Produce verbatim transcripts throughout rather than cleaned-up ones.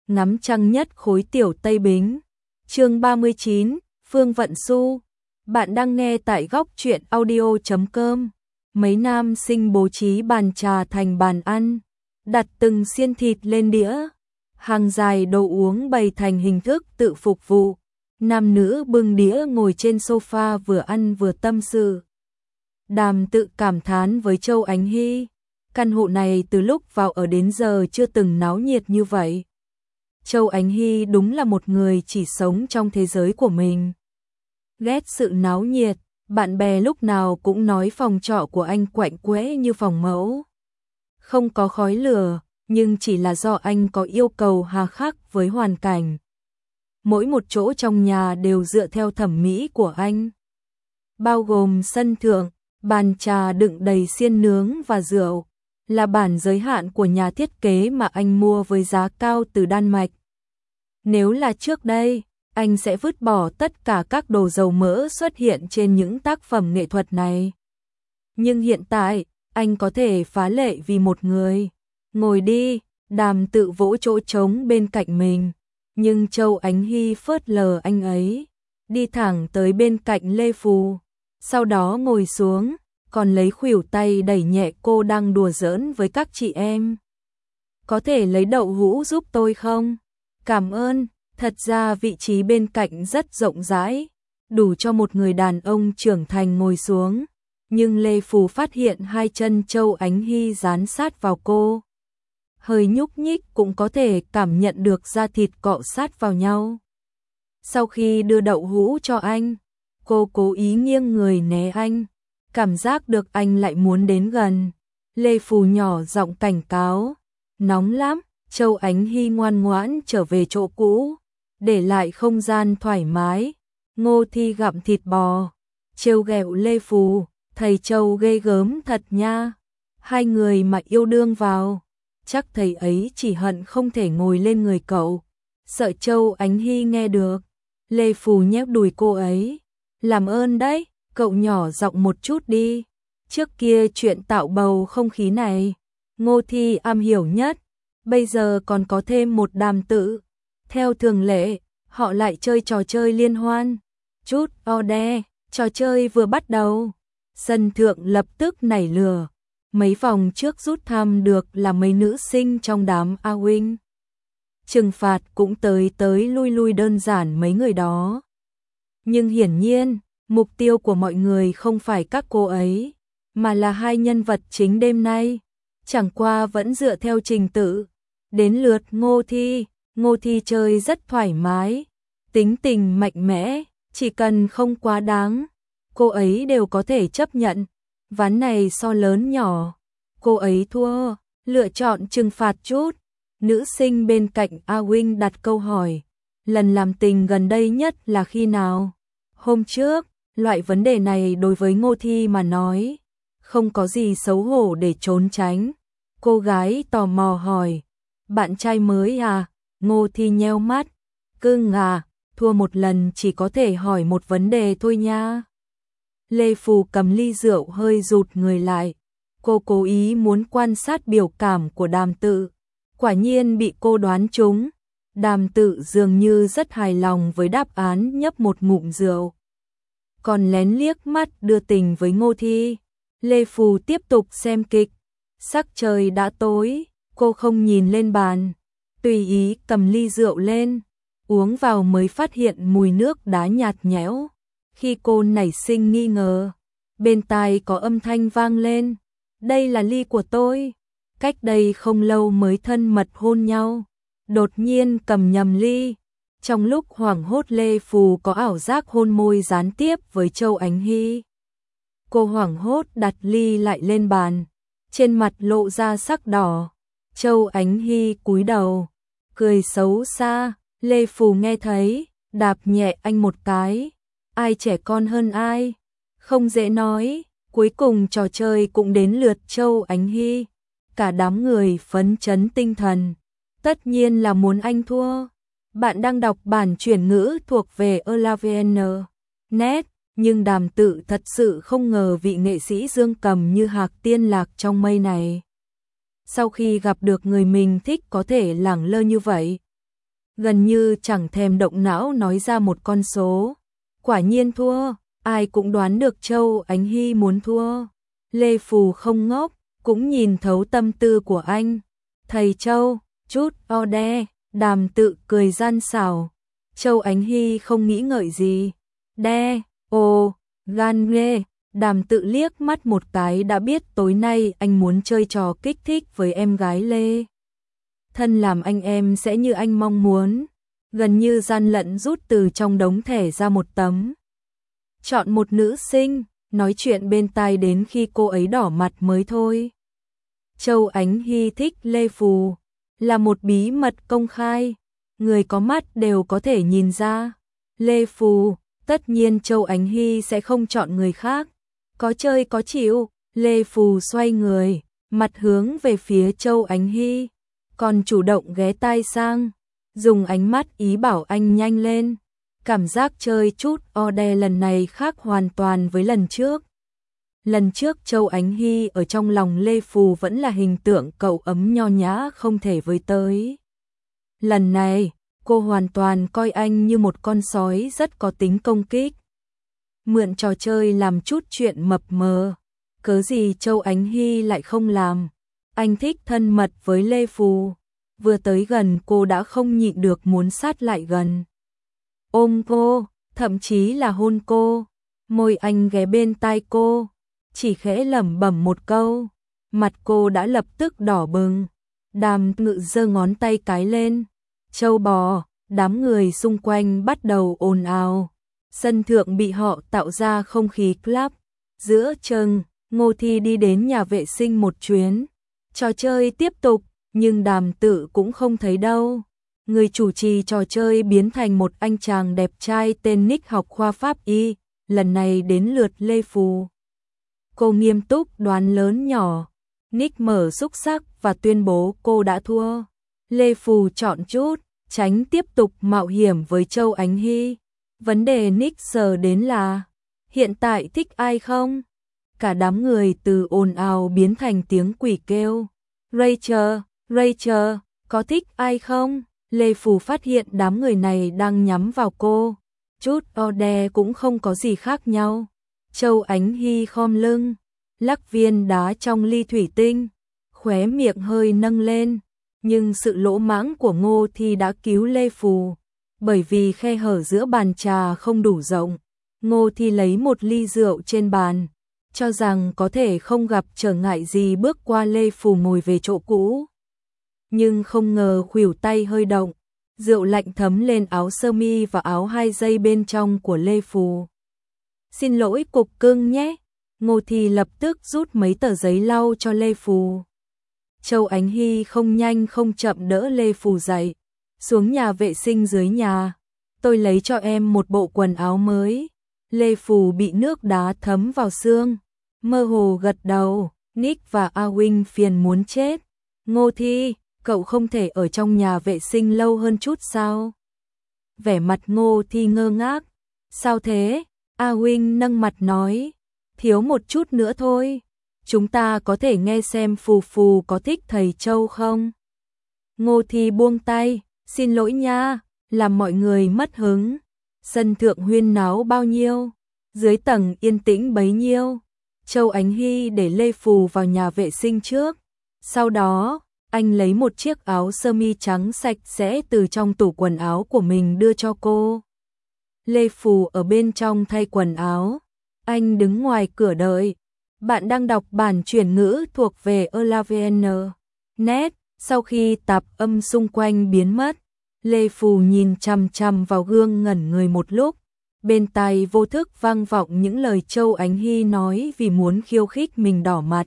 ngắm trăng nhất khối tiểu Tây Bính. Chương ba mươi chín, Phương Vận Xu. Bạn đang nghe tại góc truyện audio chấm com. Mấy nam sinh bố trí bàn trà thành bàn ăn, đặt từng xiên thịt lên đĩa, hàng dài đồ uống bày thành hình thức tự phục vụ. Nam nữ bưng đĩa ngồi trên sofa vừa ăn vừa tâm sự. Đàm tự cảm thán với Châu Ánh Hy, căn hộ này từ lúc vào ở đến giờ chưa từng náo nhiệt như vậy. Châu Ánh Hy đúng là một người chỉ sống trong thế giới của mình. Ghét sự náo nhiệt, bạn bè lúc nào cũng nói phòng trọ của anh quạnh quẽ như phòng mẫu. Không có khói lửa, nhưng chỉ là do anh có yêu cầu hà khắc với hoàn cảnh. Mỗi một chỗ trong nhà đều dựa theo thẩm mỹ của anh. Bao gồm sân thượng, bàn trà đựng đầy xiên nướng và rượu, là bản giới hạn của nhà thiết kế mà anh mua với giá cao từ Đan Mạch. Nếu là trước đây, anh sẽ vứt bỏ tất cả các đồ dầu mỡ xuất hiện trên những tác phẩm nghệ thuật này. Nhưng hiện tại, anh có thể phá lệ vì một người. Ngồi đi, Đàm tự vỗ chỗ trống bên cạnh mình. Nhưng Châu Ánh Hy phớt lờ anh ấy, đi thẳng tới bên cạnh Lê Phù. Sau đó ngồi xuống, còn lấy khuỷu tay đẩy nhẹ cô đang đùa giỡn với các chị em. Có thể lấy đậu hũ giúp tôi không? Cảm ơn, thật ra vị trí bên cạnh rất rộng rãi, đủ cho một người đàn ông trưởng thành ngồi xuống. Nhưng Lê Phù phát hiện hai chân Châu Ánh Hy dán sát vào cô. Hơi nhúc nhích cũng có thể cảm nhận được da thịt cọ sát vào nhau. Sau khi đưa đậu hũ cho anh, cô cố ý nghiêng người né anh, cảm giác được anh lại muốn đến gần. Lê Phù nhỏ giọng cảnh cáo, nóng lắm. Châu Ánh Hy ngoan ngoãn trở về chỗ cũ, để lại không gian thoải mái. Ngô Thi gặm thịt bò, trêu ghẹo Lê Phù, thầy Châu ghê gớm thật nha. Hai người mà yêu đương vào, chắc thầy ấy chỉ hận không thể ngồi lên người cậu. Sợ Châu Ánh Hy nghe được, Lê Phù nhét đùi cô ấy. Làm ơn đấy, cậu nhỏ giọng một chút đi. Trước kia chuyện tạo bầu không khí này, Ngô Thi am hiểu nhất. Bây giờ còn có thêm một Đàm tự. Theo thường lệ, họ lại chơi trò chơi liên hoan. Chút ode, trò chơi vừa bắt đầu, sân thượng lập tức nảy lửa. Mấy vòng trước rút thăm được là mấy nữ sinh trong đám A Wing. Trừng phạt cũng tới tới lui lui đơn giản mấy người đó. Nhưng hiển nhiên, mục tiêu của mọi người không phải các cô ấy, mà là hai nhân vật chính đêm nay. Chẳng qua vẫn dựa theo trình tự. Đến lượt Ngô Thi, Ngô Thi chơi rất thoải mái, tính tình mạnh mẽ, chỉ cần không quá đáng, cô ấy đều có thể chấp nhận. Ván này so lớn nhỏ, cô ấy thua, lựa chọn trừng phạt chút. Nữ sinh bên cạnh A Wing đặt câu hỏi, lần làm tình gần đây nhất là khi nào? Hôm trước, loại vấn đề này đối với Ngô Thi mà nói, không có gì xấu hổ để trốn tránh. Cô gái tò mò hỏi, bạn trai mới à? Ngô Thi nheo mắt, cưng à, thua một lần chỉ có thể hỏi một vấn đề thôi nha. Lê Phù cầm ly rượu hơi rụt người lại, cô cố ý muốn quan sát biểu cảm của Đàm tự. Quả nhiên bị cô đoán trúng. Đàm tự dường như rất hài lòng với đáp án, nhấp một ngụm rượu, còn lén liếc mắt đưa tình với Ngô Thi. Lê Phù tiếp tục xem kịch. Sắc trời đã tối, cô không nhìn lên bàn, tùy ý cầm ly rượu lên, uống vào mới phát hiện mùi nước đá nhạt nhẽo. Khi cô nảy sinh nghi ngờ, bên tai có âm thanh vang lên, đây là ly của tôi. Cách đây không lâu mới thân mật hôn nhau, đột nhiên cầm nhầm ly. Trong lúc hoảng hốt, Lê Phù có ảo giác hôn môi gián tiếp với Châu Ánh Hy. Cô hoảng hốt đặt ly lại lên bàn, trên mặt lộ ra sắc đỏ. Châu Ánh Hy cúi đầu, cười xấu xa. Lê Phù nghe thấy, đạp nhẹ anh một cái. Ai trẻ con hơn ai? Không dễ nói. Cuối cùng trò chơi cũng đến lượt Châu Ánh Hy. Cả đám người phấn chấn tinh thần. Tất nhiên là muốn anh thua. Bạn đang đọc bản chuyển ngữ thuộc về Elavn net. Nhưng Đàm tự thật sự không ngờ vị nghệ sĩ dương cầm như hạc tiên lạc trong mây này, sau khi gặp được người mình thích có thể lẳng lơ như vậy. gần như chẳng thèm động não nói ra một con số. Quả nhiên thua, ai cũng đoán được Châu Ánh Hy muốn thua. Lê Phù không ngốc, cũng nhìn thấu tâm tư của anh. Thầy Châu, chút o đe, Đàm Tự cười gian xảo. Châu Ánh Hy không nghĩ ngợi gì. Đe, ồ, gan ghê. Đàm Tự liếc mắt một cái đã biết tối nay anh muốn chơi trò kích thích với em gái Lê. Thân làm anh em sẽ như anh mong muốn. Gần như gian lận rút từ trong đống thẻ ra một tấm. Chọn một nữ sinh, nói chuyện bên tai đến khi cô ấy đỏ mặt mới thôi. Châu Ánh Hy thích Lê Phù, là một bí mật công khai. Người có mắt đều có thể nhìn ra. Lê Phù, tất nhiên Châu Ánh Hy sẽ không chọn người khác. Có chơi có chịu, Lê Phù xoay người, mặt hướng về phía Châu Ánh Hy, còn chủ động ghé tai sang, dùng ánh mắt ý bảo anh nhanh lên. Cảm giác chơi chút o đe lần này khác hoàn toàn với lần trước. Lần trước Châu Ánh Hy ở trong lòng Lê Phù vẫn là hình tượng cậu ấm nho nhã không thể với tới. Lần này, cô hoàn toàn coi anh như một con sói rất có tính công kích. Mượn trò chơi làm chút chuyện mập mờ. Cớ gì Châu Ánh Hy lại không làm. Anh thích thân mật với Lê Phù. Vừa tới gần cô đã không nhịn được muốn sát lại gần. Ôm cô, thậm chí là hôn cô. Môi anh ghé bên tai cô, chỉ khẽ lẩm bẩm một câu. Mặt cô đã lập tức đỏ bừng. Đàm Ngự giơ ngón tay cái lên. Châu bò, đám người xung quanh bắt đầu ồn ào. Sân thượng bị họ tạo ra không khí club. Giữa chừng, Ngô Thi đi đến nhà vệ sinh một chuyến. Trò chơi tiếp tục, nhưng Đàm Tự cũng không thấy đâu. Người chủ trì trò chơi biến thành một anh chàng đẹp trai tên Nick học khoa pháp y, lần này đến lượt Lê Phù. Cô nghiêm túc đoán lớn nhỏ. Nick mở xúc xắc và tuyên bố cô đã thua. Lê Phù chọn chút, tránh tiếp tục mạo hiểm với Châu Ánh Hy. Vấn đề Nick giờ đến là, hiện tại thích ai không? Cả đám người từ ồn ào biến thành tiếng quỷ kêu. Rachel, Rachel, có thích ai không? Lê Phù phát hiện đám người này đang nhắm vào cô. Chút o đe cũng không có gì khác nhau. Châu Ánh Hy khom lưng, lắc viên đá trong ly thủy tinh, khóe miệng hơi nâng lên. Nhưng sự lỗ mãng của Ngô Thi đã cứu Lê Phù. Bởi vì khe hở giữa bàn trà không đủ rộng, Ngô Thi lấy một ly rượu trên bàn, cho rằng có thể không gặp trở ngại gì bước qua Lê Phù ngồi về chỗ cũ. Nhưng không ngờ khuỷu tay hơi động, rượu lạnh thấm lên áo sơ mi và áo hai dây bên trong của Lê Phù. Xin lỗi cục cưng nhé. Ngô Thi lập tức rút mấy tờ giấy lau cho Lê Phù. Châu Ánh Hy không nhanh không chậm đỡ Lê Phù dậy. Xuống nhà vệ sinh dưới nhà. Tôi lấy cho em một bộ quần áo mới. Lê Phù bị nước đá thấm vào xương. Mơ hồ gật đầu. Nick và A Wing phiền muốn chết. Ngô Thi, cậu không thể ở trong nhà vệ sinh lâu hơn chút sao? Vẻ mặt Ngô Thi ngơ ngác. Sao thế? A Wing nâng mặt nói. Thiếu một chút nữa thôi. Chúng ta có thể nghe xem Phù Phù có thích thầy Châu không? Ngô Thi buông tay. Xin lỗi nha, làm mọi người mất hứng. Sân thượng huyên náo bao nhiêu, dưới tầng yên tĩnh bấy nhiêu. Châu Ánh Hy để Lê Phù vào nhà vệ sinh trước. Sau đó, anh lấy một chiếc áo sơ mi trắng sạch sẽ từ trong tủ quần áo của mình đưa cho cô. Lê Phù ở bên trong thay quần áo. Anh đứng ngoài cửa đợi. Bạn đang đọc bản chuyển ngữ thuộc về Elavn. Net. Sau khi tạp âm xung quanh biến mất, Lê Phù nhìn chằm chằm vào gương ngẩn người một lúc. Bên tai vô thức vang vọng những lời Châu Ánh Hy nói vì muốn khiêu khích mình đỏ mặt.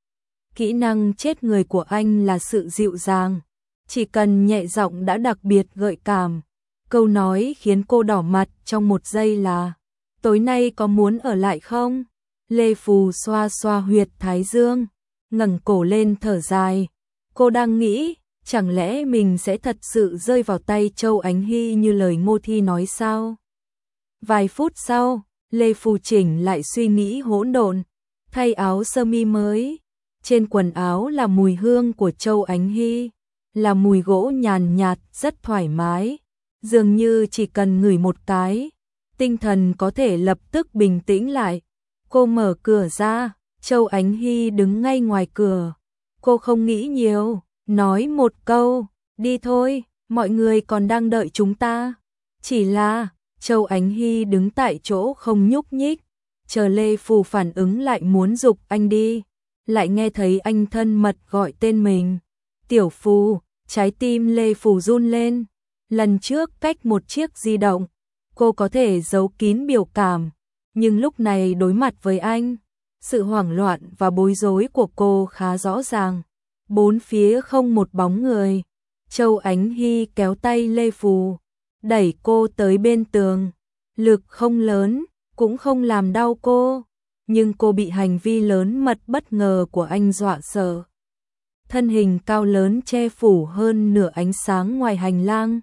Kỹ năng chết người của anh là sự dịu dàng. Chỉ cần nhẹ giọng đã đặc biệt gợi cảm. Câu nói khiến cô đỏ mặt trong một giây là: tối nay có muốn ở lại không? Lê Phù xoa xoa huyệt thái dương, ngẩng cổ lên thở dài. Cô đang nghĩ, chẳng lẽ mình sẽ thật sự rơi vào tay Châu Ánh Hy như lời Ngô Thi nói sao? Vài phút sau, Lê Phù chỉnh lại suy nghĩ hỗn độn, thay áo sơ mi mới. Trên quần áo là mùi hương của Châu Ánh Hy. là mùi gỗ nhàn nhạt rất thoải mái, dường như chỉ cần ngửi một cái, tinh thần có thể lập tức bình tĩnh lại. Cô mở cửa ra, Châu Ánh Hy đứng ngay ngoài cửa. Cô không nghĩ nhiều, nói một câu, đi thôi, mọi người còn đang đợi chúng ta. Chỉ là, Châu Ánh Hy đứng tại chỗ không nhúc nhích, chờ Lê Phù phản ứng lại muốn giục anh đi, lại nghe thấy anh thân mật gọi tên mình. Tiểu Phù, trái tim Lê Phù run lên. Lần trước cách một chiếc di động, cô có thể giấu kín biểu cảm, nhưng lúc này đối mặt với anh, sự hoảng loạn và bối rối của cô khá rõ ràng. Bốn phía không một bóng người. Châu Ánh Hy kéo tay Lê Phù, đẩy cô tới bên tường. Lực không lớn, cũng không làm đau cô, nhưng cô bị hành vi lớn mật bất ngờ của anh dọa sợ. Thân hình cao lớn che phủ hơn nửa ánh sáng ngoài hành lang.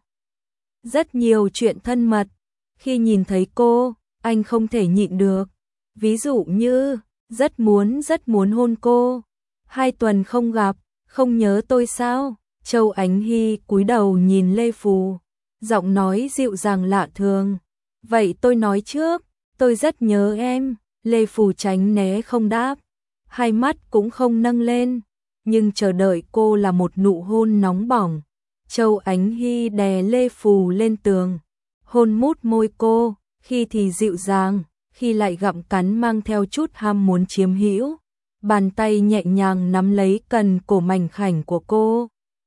Rất nhiều chuyện thân mật. Khi nhìn thấy cô, anh không thể nhịn được. Ví dụ như, rất muốn rất muốn hôn cô. Hai tuần không gặp, không nhớ tôi sao? Châu Ánh Hy cúi đầu nhìn Lê Phù, giọng nói dịu dàng lạ thường. Vậy tôi nói trước, tôi rất nhớ em. Lê Phù tránh né không đáp, hai mắt cũng không nâng lên, nhưng chờ đợi cô là một nụ hôn nóng bỏng. Châu Ánh Hy đè Lê Phù lên tường, hôn mút môi cô, khi thì dịu dàng, khi lại gặm cắn mang theo chút ham muốn chiếm hữu. Bàn tay nhẹ nhàng nắm lấy cần cổ mảnh khảnh của cô,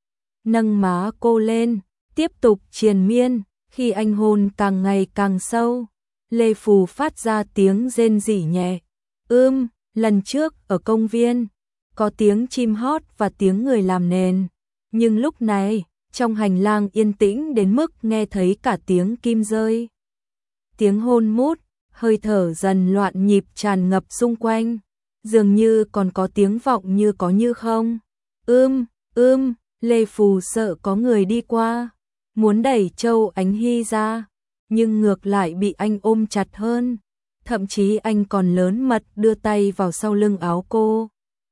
nâng má cô lên, tiếp tục triền miên. Khi anh hôn càng ngày càng sâu, Lê Phù phát ra tiếng rên rỉ nhẹ. Ưm, lần trước ở công viên, có tiếng chim hót và tiếng người làm nền. Nhưng lúc này, trong hành lang yên tĩnh đến mức nghe thấy cả tiếng kim rơi. Tiếng hôn mút, hơi thở dần loạn nhịp tràn ngập xung quanh. Dường như còn có tiếng vọng như có như không. Ưm, ưm, Lê Phù sợ có người đi qua, muốn đẩy Châu Ánh Hy ra, nhưng ngược lại bị anh ôm chặt hơn. Thậm chí anh còn lớn mật đưa tay vào sau lưng áo cô,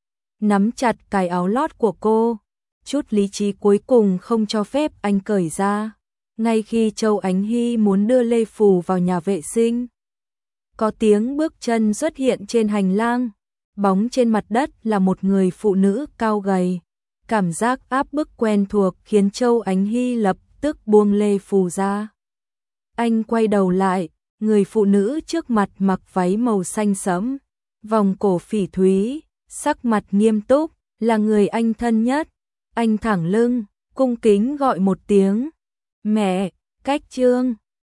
nắm chặt cài áo lót của cô. Chút lý trí cuối cùng không cho phép anh cởi ra. Ngay khi Châu Ánh Hy muốn đưa Lê Phù vào nhà vệ sinh, có tiếng bước chân xuất hiện trên hành lang. Bóng trên mặt đất là một người phụ nữ cao gầy. Cảm giác áp bức quen thuộc khiến Châu Ánh Hy lập tức buông Lê Phù ra. Anh quay đầu lại, người phụ nữ trước mặt mặc váy màu xanh sẫm, vòng cổ phỉ thúy, sắc mặt nghiêm túc, là người anh thân nhất. Anh thẳng lưng, cung kính gọi một tiếng, mẹ. Cách chương